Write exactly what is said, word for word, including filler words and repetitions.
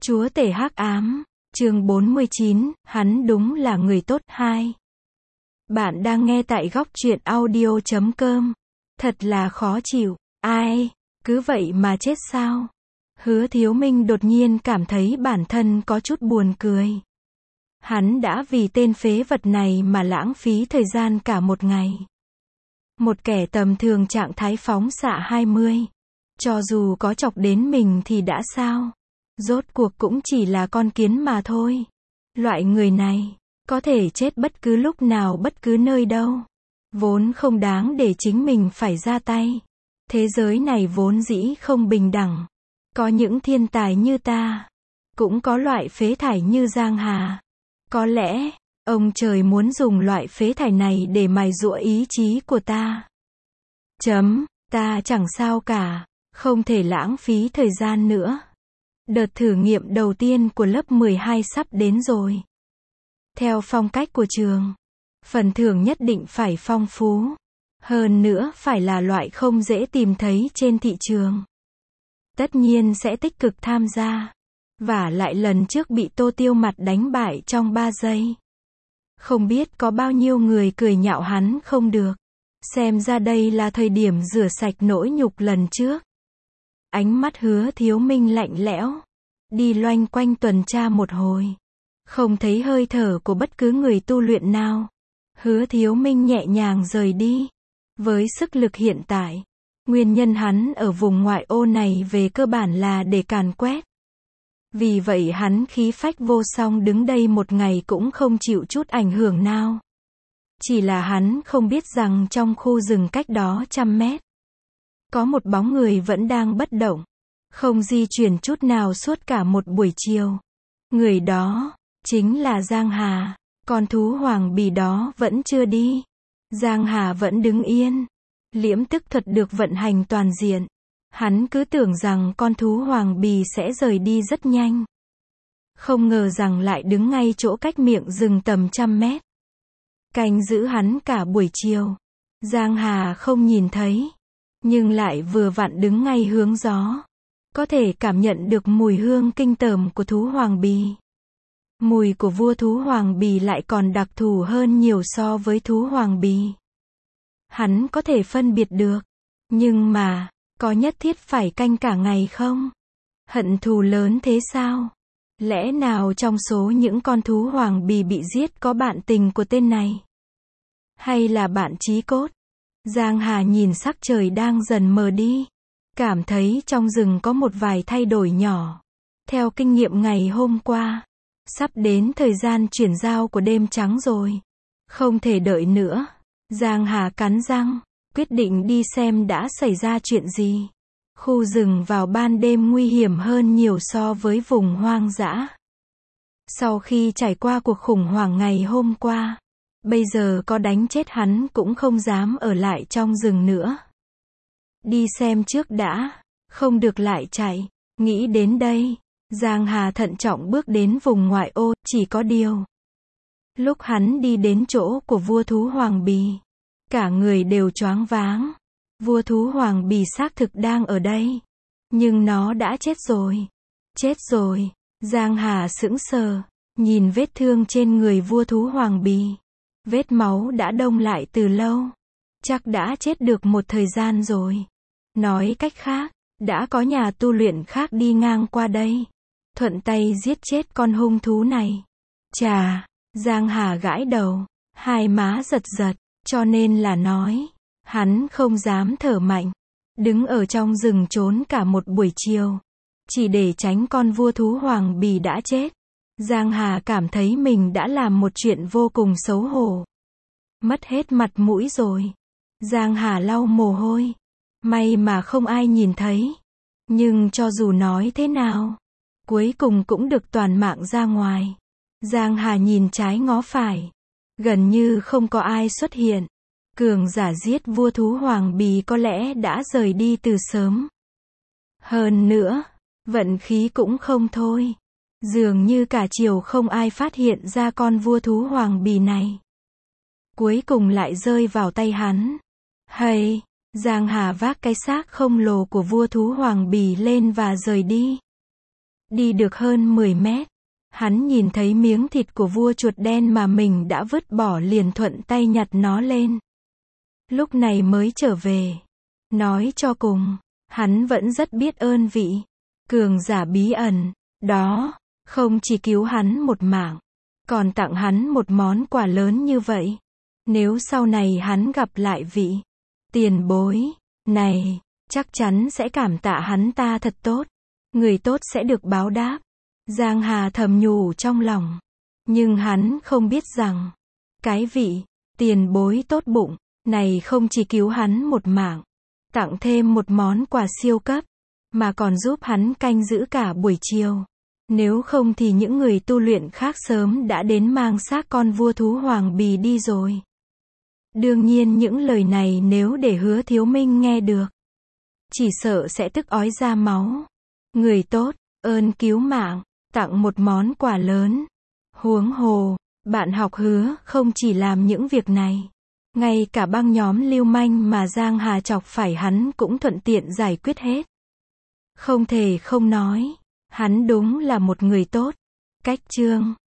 Chúa tể hắc ám, chương bốn mươi chín, hắn đúng là người tốt. Hai. Bạn đang nghe tại góc truyện audio chấm com. Thật là khó chịu. Ai, cứ vậy mà chết sao? Hứa Thiếu Minh đột nhiên cảm thấy bản thân có chút buồn cười. Hắn đã vì tên phế vật này mà lãng phí thời gian cả một ngày. Một kẻ tầm thường trạng thái phóng xạ hai mươi. Cho dù có chọc đến mình thì đã sao? Rốt cuộc cũng chỉ là con kiến mà thôi. Loại người này, có thể chết bất cứ lúc nào bất cứ nơi đâu. Vốn không đáng để chính mình phải ra tay. Thế giới này vốn dĩ không bình đẳng. Có những thiên tài như ta. Cũng có loại phế thải như Giang Hà. Có lẽ, ông trời muốn dùng loại phế thải này để mài giũa ý chí của ta. Chấm, ta chẳng sao cả. Không thể lãng phí thời gian nữa. Đợt thử nghiệm đầu tiên của lớp mười hai sắp đến rồi. Theo phong cách của trường, phần thưởng nhất định phải phong phú. Hơn nữa phải là loại không dễ tìm thấy trên thị trường. Tất nhiên sẽ tích cực tham gia. Và lại lần trước bị Tô Tiêu Mặt đánh bại trong ba giây. Không biết có bao nhiêu người cười nhạo hắn không được. Xem ra đây là thời điểm rửa sạch nỗi nhục lần trước. Ánh mắt Hứa Thiếu Minh lạnh lẽo. Đi loanh quanh tuần tra một hồi. Không thấy hơi thở của bất cứ người tu luyện nào. Hứa Thiếu Minh nhẹ nhàng rời đi. Với sức lực hiện tại, nguyên nhân hắn ở vùng ngoại ô này về cơ bản là để càn quét. Vì vậy hắn khí phách vô song đứng đây một ngày cũng không chịu chút ảnh hưởng nào. Chỉ là hắn không biết rằng trong khu rừng cách đó trăm mét, có một bóng người vẫn đang bất động, không di chuyển chút nào suốt cả một buổi chiều. Người đó, chính là Giang Hà. Con thú hoàng bì đó vẫn chưa đi. Giang Hà vẫn đứng yên. Liễm tức thuật được vận hành toàn diện. Hắn cứ tưởng rằng con thú hoàng bì sẽ rời đi rất nhanh. Không ngờ rằng lại đứng ngay chỗ cách miệng rừng tầm trăm mét. Canh giữ hắn cả buổi chiều. Giang Hà không nhìn thấy. Nhưng lại vừa vặn đứng ngay hướng gió. Có thể cảm nhận được mùi hương kinh tởm của thú hoàng bì. Mùi của vua thú hoàng bì lại còn đặc thù hơn nhiều so với thú hoàng bì. Hắn có thể phân biệt được. Nhưng mà, có nhất thiết phải canh cả ngày không? Hận thù lớn thế sao? Lẽ nào trong số những con thú hoàng bì bị giết có bạn tình của tên này? Hay là bạn chí cốt? Giang Hà nhìn sắc trời đang dần mờ đi. Cảm thấy trong rừng có một vài thay đổi nhỏ. Theo kinh nghiệm ngày hôm qua, sắp đến thời gian chuyển giao của đêm trắng rồi. Không thể đợi nữa. Giang Hà cắn răng, quyết định đi xem đã xảy ra chuyện gì. Khu rừng vào ban đêm nguy hiểm hơn nhiều so với vùng hoang dã. Sau khi trải qua cuộc khủng hoảng ngày hôm qua, bây giờ có đánh chết hắn cũng không dám ở lại trong rừng nữa. Đi xem trước đã, không được lại chạy. Nghĩ đến đây, Giang Hà thận trọng bước đến vùng ngoại ô. Chỉ có điều, lúc hắn đi đến chỗ của vua thú hoàng bì, cả người đều choáng váng. Vua thú hoàng bì xác thực đang ở đây, nhưng nó đã chết rồi. Chết rồi. Giang Hà sững sờ, nhìn vết thương trên người vua thú hoàng bì. Vết máu đã đông lại từ lâu. Chắc đã chết được một thời gian rồi. Nói cách khác, đã có nhà tu luyện khác đi ngang qua đây, thuận tay giết chết con hung thú này. Chà, Giang Hà gãi đầu, hai má giật giật, cho nên là nói, hắn không dám thở mạnh, đứng ở trong rừng trốn cả một buổi chiều, chỉ để tránh con vua thú hoàng bì đã chết. Giang Hà cảm thấy mình đã làm một chuyện vô cùng xấu hổ. Mất hết mặt mũi rồi. Giang Hà lau mồ hôi. May mà không ai nhìn thấy. Nhưng cho dù nói thế nào, cuối cùng cũng được toàn mạng ra ngoài. Giang Hà nhìn trái ngó phải. Gần như không có ai xuất hiện. Cường giả giết vua thú hoàng bì có lẽ đã rời đi từ sớm. Hơn nữa, vận khí cũng không thôi. Dường như cả chiều không ai phát hiện ra con vua thú hoàng bì này. Cuối cùng lại rơi vào tay hắn. Hay, Giang Hà vác cái xác khổng lồ của vua thú hoàng bì lên và rời đi. Đi được hơn mười mét, hắn nhìn thấy miếng thịt của vua chuột đen mà mình đã vứt bỏ liền thuận tay nhặt nó lên. Lúc này mới trở về. Nói cho cùng, hắn vẫn rất biết ơn vị cường giả bí ẩn đó, không chỉ cứu hắn một mạng, còn tặng hắn một món quà lớn như vậy. Nếu sau này hắn gặp lại vị tiền bối này, chắc chắn sẽ cảm tạ hắn ta thật tốt. Người tốt sẽ được báo đáp. Giang Hà thầm nhủ trong lòng. Nhưng hắn không biết rằng, cái vị tiền bối tốt bụng này không chỉ cứu hắn một mạng, tặng thêm một món quà siêu cấp, mà còn giúp hắn canh giữ cả buổi chiều. Nếu không thì những người tu luyện khác sớm đã đến mang xác con vua thú hoàng bì đi rồi. Đương nhiên những lời này nếu để Hứa Thiếu Minh nghe được, chỉ sợ sẽ tức ói ra máu. Người tốt, ơn cứu mạng, tặng một món quà lớn. Huống hồ, bạn học Hứa không chỉ làm những việc này. Ngay cả băng nhóm lưu manh mà Giang Hà chọc phải hắn cũng thuận tiện giải quyết hết. Không thể không nói, hắn đúng là một người tốt. Cách chương